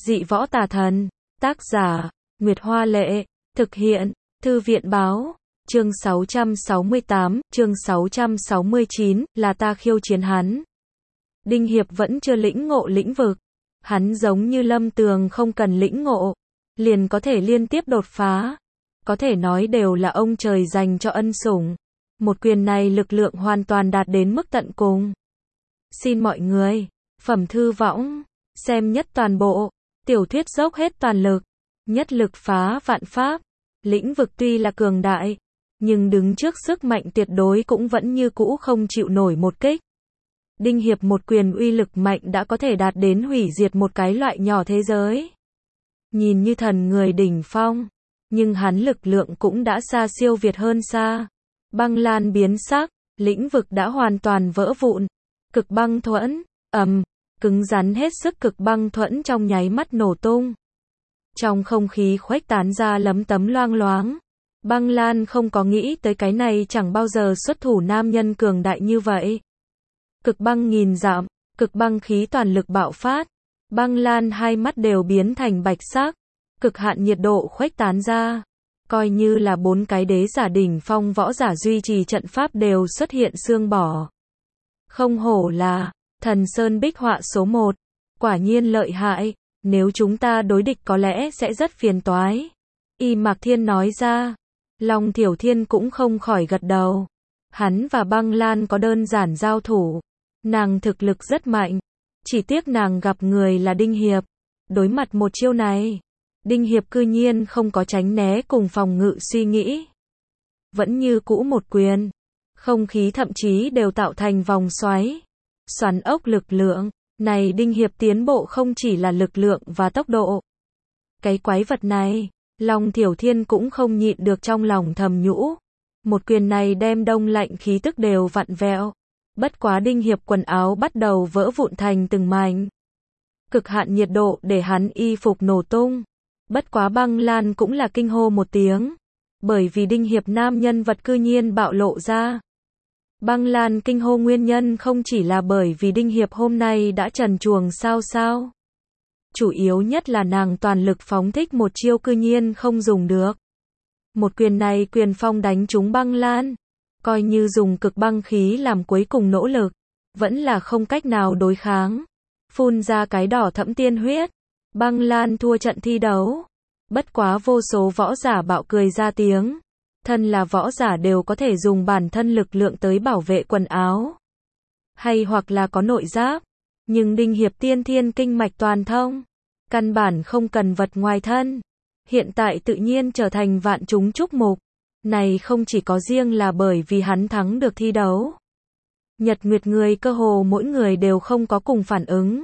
Dị võ tà thần. Tác giả, Nguyệt Hoa Lệ. Thực hiện, Thư viện Báo. Chương 668, chương 669, là ta khiêu chiến hắn. Đinh Hiệp vẫn chưa lĩnh ngộ lĩnh vực. Hắn giống như Lâm Tường không cần lĩnh ngộ, liền có thể liên tiếp đột phá. Có thể nói đều là ông trời dành cho ân sủng. Một quyền này lực lượng hoàn toàn đạt đến mức tận cùng. Xin mọi người, phẩm thư võng, xem nhất toàn bộ, tiểu thuyết dốc hết toàn lực, nhất lực phá vạn pháp. Lĩnh vực tuy là cường đại, nhưng đứng trước sức mạnh tuyệt đối cũng vẫn như cũ không chịu nổi một kích. Đinh Hiệp một quyền uy lực mạnh đã có thể đạt đến hủy diệt một cái loại nhỏ thế giới. Nhìn như thần người đỉnh phong, nhưng hắn lực lượng cũng đã xa siêu việt hơn xa. Băng lan biến sắc, lĩnh vực đã hoàn toàn vỡ vụn. Cực băng thuẫn, cứng rắn hết sức cực băng thuẫn trong nháy mắt nổ tung. Trong không khí khuếch tán ra lấm tấm loang loáng. Băng Lan không có nghĩ tới cái này chẳng bao giờ xuất thủ nam nhân cường đại như vậy. Cực băng nghìn dặm, cực băng khí toàn lực bạo phát. Băng Lan hai mắt đều biến thành bạch sắc. Cực hạn nhiệt độ khuếch tán ra. Coi như là bốn cái đế giả đỉnh phong võ giả duy trì trận pháp đều xuất hiện xương bỏ. Không hổ là Thần Sơn bích họa số 1. Quả nhiên lợi hại. Nếu chúng ta đối địch có lẽ sẽ rất phiền toái. Y Mạc Thiên nói ra. Long Thiểu Thiên cũng không khỏi gật đầu. Hắn và Băng Lan có đơn giản giao thủ. Nàng thực lực rất mạnh. Chỉ tiếc nàng gặp người là Đinh Hiệp. Đối mặt một chiêu này, Đinh Hiệp cư nhiên không có tránh né cùng phòng ngự suy nghĩ. Vẫn như cũ một quyền. Không khí thậm chí đều tạo thành vòng xoáy. Xoắn ốc lực lượng. Này Đinh Hiệp tiến bộ không chỉ là lực lượng và tốc độ. Cái quái vật này, Long Thiểu Thiên cũng không nhịn được trong lòng thầm nhũ. Một quyền này đem đông lạnh khí tức đều vặn vẹo. Bất quá Đinh Hiệp quần áo bắt đầu vỡ vụn thành từng mảnh. Cực hạn nhiệt độ để hắn y phục nổ tung. Bất quá Băng Lan cũng là kinh hô một tiếng. Bởi vì Đinh Hiệp nam nhân vật cư nhiên bạo lộ ra. Băng Lan kinh hô nguyên nhân không chỉ là bởi vì Đinh Hiệp hôm nay đã trần truồng sao. Chủ yếu nhất là nàng toàn lực phóng thích một chiêu cư nhiên không dùng được. Một quyền này quyền phong đánh trúng Băng Lan. Coi như dùng cực băng khí làm cuối cùng nỗ lực. Vẫn là không cách nào đối kháng. Phun ra cái đỏ thẫm tiên huyết. Băng Lan thua trận thi đấu. Bất quá vô số võ giả bạo cười ra tiếng. Thân là võ giả đều có thể dùng bản thân lực lượng tới bảo vệ quần áo. Hay hoặc là có nội giáp. Nhưng Đinh Hiệp tiên thiên kinh mạch toàn thông. Căn bản không cần vật ngoài thân. Hiện tại tự nhiên trở thành vạn chúng chúc mục. Này không chỉ có riêng là bởi vì hắn thắng được thi đấu. Nhật Nguyệt người cơ hồ mỗi người đều không có cùng phản ứng.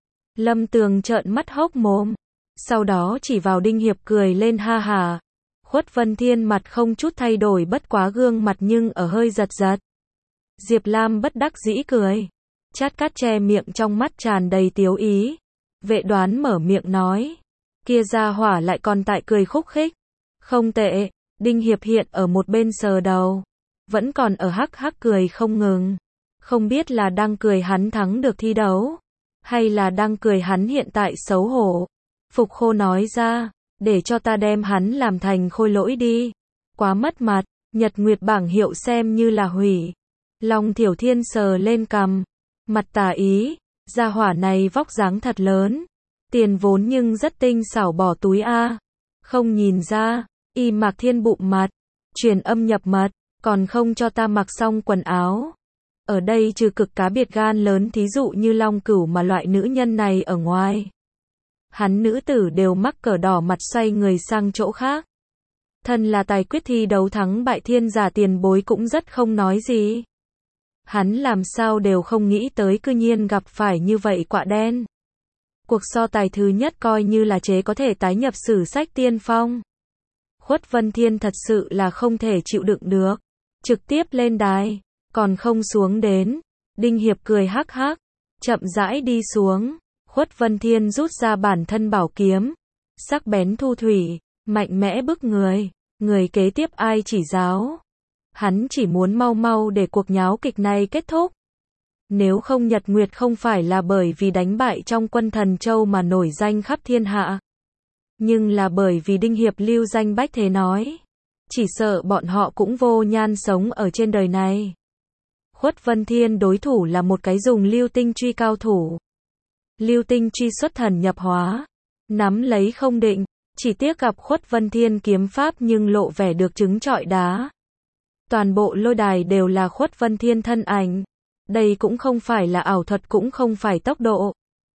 Lâm Tường trợn mắt hốc mồm. Sau đó chỉ vào Đinh Hiệp cười lên ha hà. Khuất Vân Thiên mặt không chút thay đổi bất quá gương mặt nhưng ở hơi giật giật. Diệp Lam bất đắc dĩ cười. Chát Cát che miệng trong mắt tràn đầy tiếu ý. Vệ Đoán mở miệng nói. Kia gia hỏa lại còn tại cười khúc khích. Không tệ. Đinh Hiệp hiện ở một bên sờ đầu. Vẫn còn ở hắc hắc cười không ngừng. Không biết là đang cười hắn thắng được thi đấu. Hay là đang cười hắn hiện tại xấu hổ. Phục Khô nói ra. Để cho ta đem hắn làm thành khôi lỗi đi. Quá mất mặt. Nhật Nguyệt bảng hiệu xem như là hủy. Long Thiểu Thiên sờ lên cằm. Mặt tà ý. Gia hỏa này vóc dáng thật lớn. Tiền vốn nhưng rất tinh xảo bỏ túi a. Không nhìn ra. Y Mạc Thiên bụng mặt. Truyền âm nhập mật. Còn không cho ta mặc xong quần áo. Ở đây trừ cực cá biệt gan lớn thí dụ như Long Cửu mà loại nữ nhân này ở ngoài. Hắn nữ tử đều mắc cờ đỏ mặt xoay người sang chỗ khác. Thân là tài quyết thi đấu thắng bại thiên giả tiền bối cũng rất không nói gì. Hắn làm sao đều không nghĩ tới cư nhiên gặp phải như vậy quạ đen. Cuộc so tài thứ nhất coi như là chế có thể tái nhập sử sách tiên phong. Khuất Vân Thiên thật sự là không thể chịu đựng được. Trực tiếp lên đài. Còn không xuống đến. Đinh Hiệp cười hắc hắc. Chậm rãi đi xuống. Khuất Vân Thiên rút ra bản thân bảo kiếm. Sắc bén thu thủy. Mạnh mẽ bức người. Người kế tiếp ai chỉ giáo. Hắn chỉ muốn mau mau để cuộc nháo kịch này kết thúc. Nếu không Nhật Nguyệt không phải là bởi vì đánh bại trong quân Thần Châu mà nổi danh khắp thiên hạ, nhưng là bởi vì Đinh Hiệp lưu danh bách thế nói. Chỉ sợ bọn họ cũng vô nhan sống ở trên đời này. Khuất Vân Thiên đối thủ là một cái dùng lưu tinh truy cao thủ. Lưu tinh truy xuất thần nhập hóa, nắm lấy không định, chỉ tiếc gặp Khuất Vân Thiên kiếm pháp nhưng lộ vẻ được trứng trọi đá. Toàn bộ lôi đài đều là Khuất Vân Thiên thân ảnh. Đây cũng không phải là ảo thuật, cũng không phải tốc độ,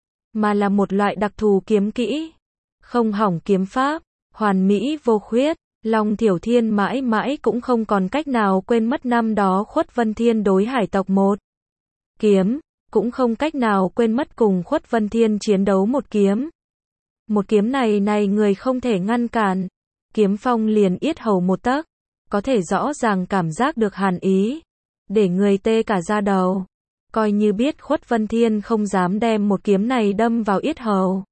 mà là một loại đặc thù kiếm kỹ. Không hỏng kiếm pháp, hoàn mỹ vô khuyết. Long Thiểu Thiên mãi mãi cũng không còn cách nào quên mất năm đó Khuất Vân Thiên đối hải tộc một kiếm, cũng không cách nào quên mất cùng Khuất Vân Thiên chiến đấu một kiếm. Một kiếm này người không thể ngăn cản, kiếm phong liền yết hầu một tấc, có thể rõ ràng cảm giác được hàn ý, để người tê cả da đầu. Coi như biết Khuất Vân Thiên không dám đem một kiếm này đâm vào yết hầu,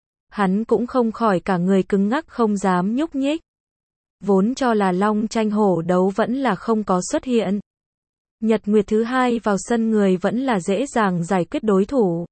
hắn cũng không khỏi cả người cứng ngắc không dám nhúc nhích. Vốn cho là long tranh hổ đấu vẫn là không có xuất hiện. Nhật Nguyệt thứ hai vào sân người vẫn là dễ dàng giải quyết đối thủ.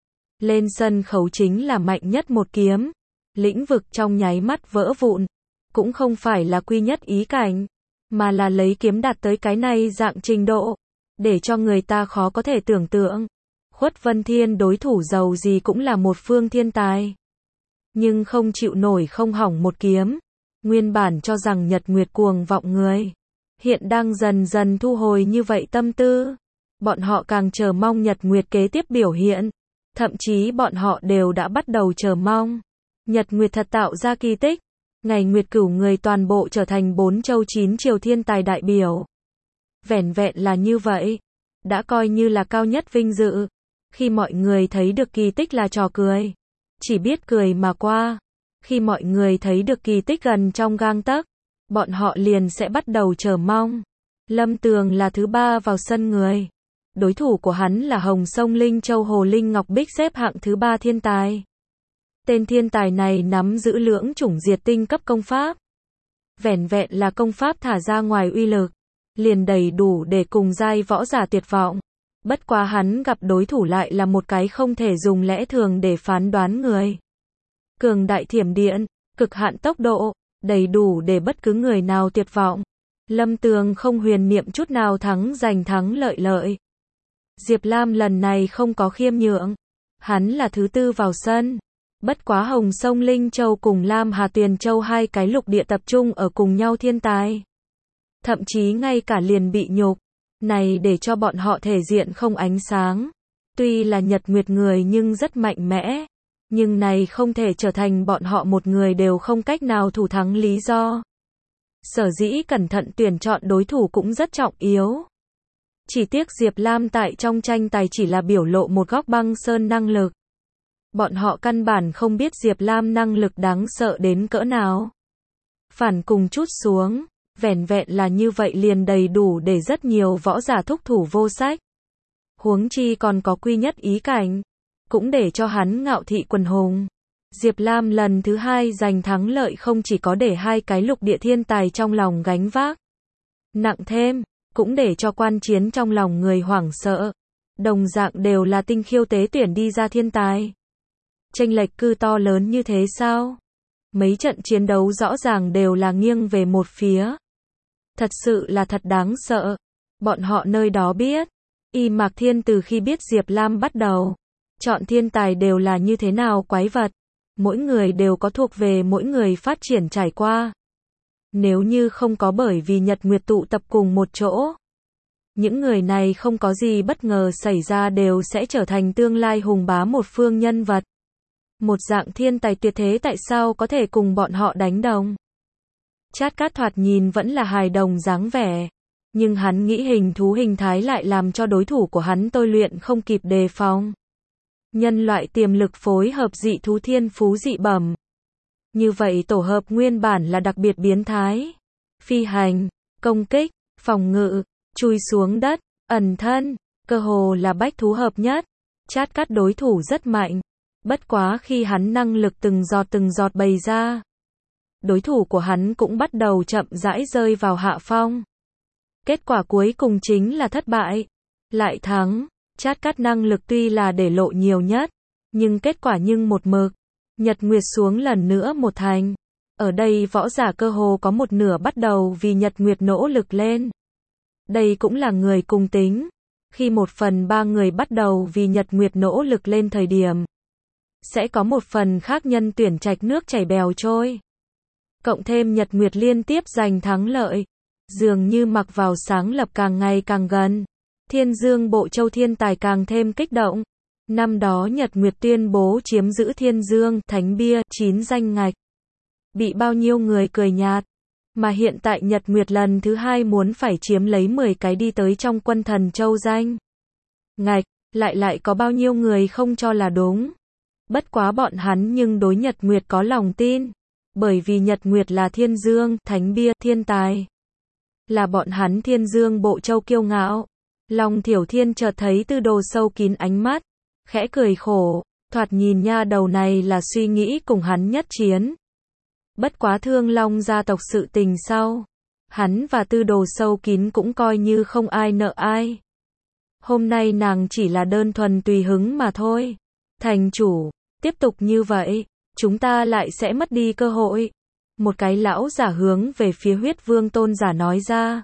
Lên sân khấu chính là mạnh nhất một kiếm. Lĩnh vực trong nháy mắt vỡ vụn. Cũng không phải là quy nhất ý cảnh, mà là lấy kiếm đạt tới cái này dạng trình độ, để cho người ta khó có thể tưởng tượng. Khuất Vân Thiên đối thủ giàu gì cũng là một phương thiên tài, nhưng không chịu nổi không hỏng một kiếm. Nguyên bản cho rằng Nhật Nguyệt cuồng vọng người, hiện đang dần dần thu hồi như vậy tâm tư. Bọn họ càng chờ mong Nhật Nguyệt kế tiếp biểu hiện, thậm chí bọn họ đều đã bắt đầu chờ mong Nhật Nguyệt thật tạo ra kỳ tích, ngày Nguyệt Cửu người toàn bộ trở thành 4 châu 9 triều thiên tài đại biểu. Vẻn vẹn là như vậy, đã coi như là cao nhất vinh dự. Khi mọi người thấy được kỳ tích là trò cười, chỉ biết cười mà qua. Khi mọi người thấy được kỳ tích gần trong gang tấc, bọn họ liền sẽ bắt đầu chờ mong. Lâm Tường là thứ 3 vào sân người. Đối thủ của hắn là Hồng Sông Linh Châu Hồ Linh Ngọc Bích xếp hạng thứ 3 thiên tài. Tên thiên tài này nắm giữ lưỡng chủng diệt tinh cấp công pháp. Vẻn vẹn là công pháp thả ra ngoài uy lực, liền đầy đủ để cùng giai võ giả tuyệt vọng. Bất quá hắn gặp đối thủ lại là một cái không thể dùng lẽ thường để phán đoán người. Cường đại thiểm điện, cực hạn tốc độ, đầy đủ để bất cứ người nào tuyệt vọng. Lâm Tường không huyền niệm chút nào giành thắng lợi. Diệp Lam lần này không có khiêm nhượng. Hắn là thứ 4 vào sân. Bất quá Hồng Sông Linh Châu cùng Lam Hà Tuyền Châu hai cái lục địa tập trung ở cùng nhau thiên tài. Thậm chí ngay cả liền bị nhục. Này để cho bọn họ thể diện không ánh sáng. Tuy là Nhật Nguyệt người nhưng rất mạnh mẽ. Nhưng này không thể trở thành bọn họ một người đều không cách nào thủ thắng lý do. Sở dĩ cẩn thận tuyển chọn đối thủ cũng rất trọng yếu. Chỉ tiếc Diệp Lam tại trong tranh tài chỉ là biểu lộ một góc băng sơn năng lực. Bọn họ căn bản không biết Diệp Lam năng lực đáng sợ đến cỡ nào. Phản cùng chút xuống, vẻn vẹn là như vậy liền đầy đủ để rất nhiều võ giả thúc thủ vô sách. Huống chi còn có quy nhất ý cảnh, cũng để cho hắn ngạo thị quần hùng. Diệp Lam lần thứ 2 giành thắng lợi không chỉ có để hai cái lục địa thiên tài trong lòng gánh vác nặng thêm, cũng để cho quan chiến trong lòng người hoảng sợ. Đồng dạng đều là tinh khiêu tế tuyển đi ra thiên tài. Chênh lệch cư to lớn như thế sao? Mấy trận chiến đấu rõ ràng đều là nghiêng về một phía. Thật sự là thật đáng sợ. Bọn họ nơi đó biết, Y Mạc Thiên từ khi biết Diệp Lam bắt đầu, chọn thiên tài đều là như thế nào quái vật. Mỗi người đều có thuộc về mỗi người phát triển trải qua. Nếu như không có bởi vì Nhật Nguyệt tụ tập cùng một chỗ, những người này không có gì bất ngờ xảy ra đều sẽ trở thành tương lai hùng bá một phương nhân vật. Một dạng thiên tài tuyệt thế tại sao có thể cùng bọn họ đánh đồng? Chát Cát thoạt nhìn vẫn là hài đồng dáng vẻ, nhưng hắn nghĩ hình thú hình thái lại làm cho đối thủ của hắn tôi luyện không kịp đề phòng. Nhân loại tiềm lực phối hợp dị thú thiên phú dị bẩm. Như vậy tổ hợp nguyên bản là đặc biệt biến thái. Phi hành, công kích, phòng ngự, chui xuống đất, ẩn thân, cơ hồ là bách thú hợp nhất. Chát Cát đối thủ rất mạnh. Bất quá khi hắn năng lực từng giọt bày ra, đối thủ của hắn cũng bắt đầu chậm rãi rơi vào hạ phong. Kết quả cuối cùng chính là thất bại. Lại thắng. Chát cắt năng lực tuy là để lộ nhiều nhất, nhưng kết quả nhưng một mực. Nhật Nguyệt xuống lần nữa một thành. Ở đây võ giả cơ hồ có một nửa bắt đầu vì Nhật Nguyệt nỗ lực lên. Đây cũng là người cùng tính. Khi 1/3 người bắt đầu vì Nhật Nguyệt nỗ lực lên thời điểm, sẽ có một phần khác nhân tuyển trạch nước chảy bèo trôi. Cộng thêm Nhật Nguyệt liên tiếp giành thắng lợi, dường như mặc vào sáng lập càng ngày càng gần. Thiên Dương Bộ Châu thiên tài càng thêm kích động. Năm đó Nhật Nguyệt tuyên bố chiếm giữ Thiên Dương, Thánh Bia, 9 danh ngạch. Bị bao nhiêu người cười nhạt. Mà hiện tại Nhật Nguyệt lần thứ 2 muốn phải chiếm lấy 10 cái đi tới trong quân thần châu danh ngạch, lại có bao nhiêu người không cho là đúng. Bất quá bọn hắn nhưng đối Nhật Nguyệt có lòng tin. Bởi vì Nhật Nguyệt là Thiên Dương, Thánh Bia, thiên tài. Là bọn hắn Thiên Dương Bộ Châu kiêu ngạo. Long Thiểu Thiên chợt thấy Tư Đồ sâu kín ánh mắt, khẽ cười khổ, thoạt nhìn nha đầu này là suy nghĩ cùng hắn nhất chiến. Bất quá Thương Long gia tộc sự tình sau, hắn và Tư Đồ sâu kín cũng coi như không ai nợ ai. Hôm nay nàng chỉ là đơn thuần tùy hứng mà thôi. Thành chủ, tiếp tục như vậy, chúng ta lại sẽ mất đi cơ hội. Một cái lão giả hướng về phía Huyết Vương Tôn giả nói ra.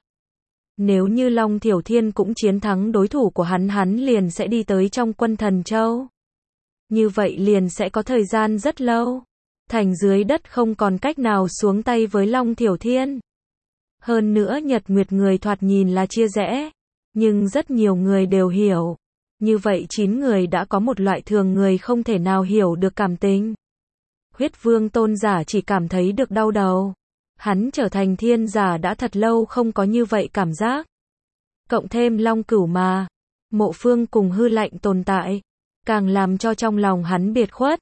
Nếu như Long Thiểu Thiên cũng chiến thắng đối thủ của hắn liền sẽ đi tới trong quân thần châu. Như vậy liền sẽ có thời gian rất lâu. Thành dưới đất không còn cách nào xuống tay với Long Thiểu Thiên. Hơn nữa Nhật Nguyệt người thoạt nhìn là chia rẽ. Nhưng rất nhiều người đều hiểu. Như vậy 9 người đã có một loại thường người không thể nào hiểu được cảm tình. Huyết Vương Tôn giả chỉ cảm thấy được đau đầu. Hắn trở thành thiên giả đã thật lâu không có như vậy cảm giác. Cộng thêm Long Cửu mà. Mộ Phương cùng hư lạnh tồn tại. Càng làm cho trong lòng hắn biệt khuất.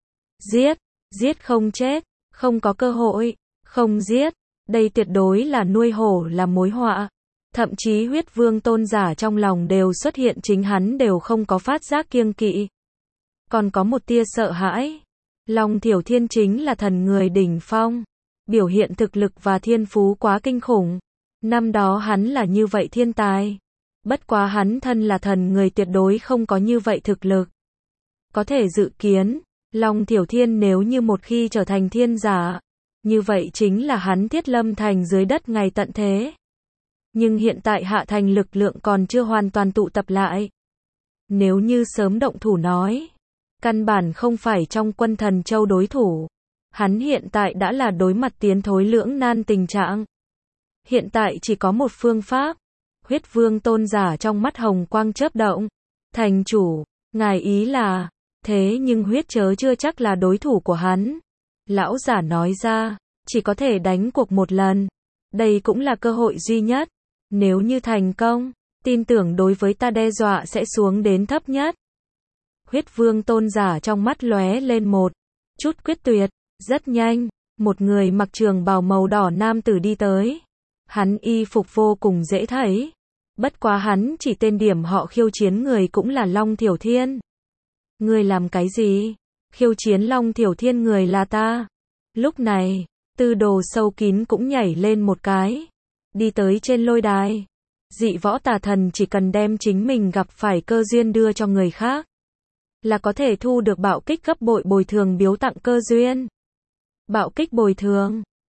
Giết không chết. Không có cơ hội. Không giết. Đây tuyệt đối là nuôi hổ làm mối họa. Thậm chí Huyết Vương Tôn giả trong lòng đều xuất hiện chính hắn đều không có phát giác kiêng kỵ. Còn có một tia sợ hãi. Long Thiểu Thiên chính là thần người đỉnh phong. Biểu hiện thực lực và thiên phú quá kinh khủng. Năm đó hắn là như vậy thiên tài. Bất quá hắn thân là thần người tuyệt đối không có như vậy thực lực. Có thể dự kiến, Long Thiểu Thiên nếu như một khi trở thành thiên giả, như vậy chính là hắn thiết lâm thành dưới đất ngày tận thế. Nhưng hiện tại hạ thành lực lượng còn chưa hoàn toàn tụ tập lại. Nếu như sớm động thủ nói, căn bản không phải trong quân thần châu đối thủ. Hắn hiện tại đã là đối mặt tiến thối lưỡng nan tình trạng. Hiện tại chỉ có một phương pháp. Huyết Vương Tôn giả trong mắt hồng quang chớp động. Thành chủ, ngài ý là, thế nhưng huyết chớ chưa chắc là đối thủ của hắn. Lão giả nói ra, chỉ có thể đánh cuộc một lần. Đây cũng là cơ hội duy nhất. Nếu như thành công, tin tưởng đối với ta đe dọa sẽ xuống đến thấp nhất. Huyết Vương Tôn giả trong mắt lóe lên một chút quyết tuyệt. Rất nhanh, một người mặc trường bào màu đỏ nam tử đi tới. Hắn y phục vô cùng dễ thấy. Bất quá hắn chỉ tên điểm họ khiêu chiến người cũng là Long Thiểu Thiên. Người làm cái gì? Khiêu chiến Long Thiểu Thiên người là ta. Lúc này, Tư Đồ sâu kín cũng nhảy lên một cái. Đi tới trên lôi đài. Dị võ tà thần chỉ cần đem chính mình gặp phải cơ duyên đưa cho người khác, là có thể thu được bạo kích gấp bội bồi thường biếu tặng cơ duyên. Bạo kích bồi thường.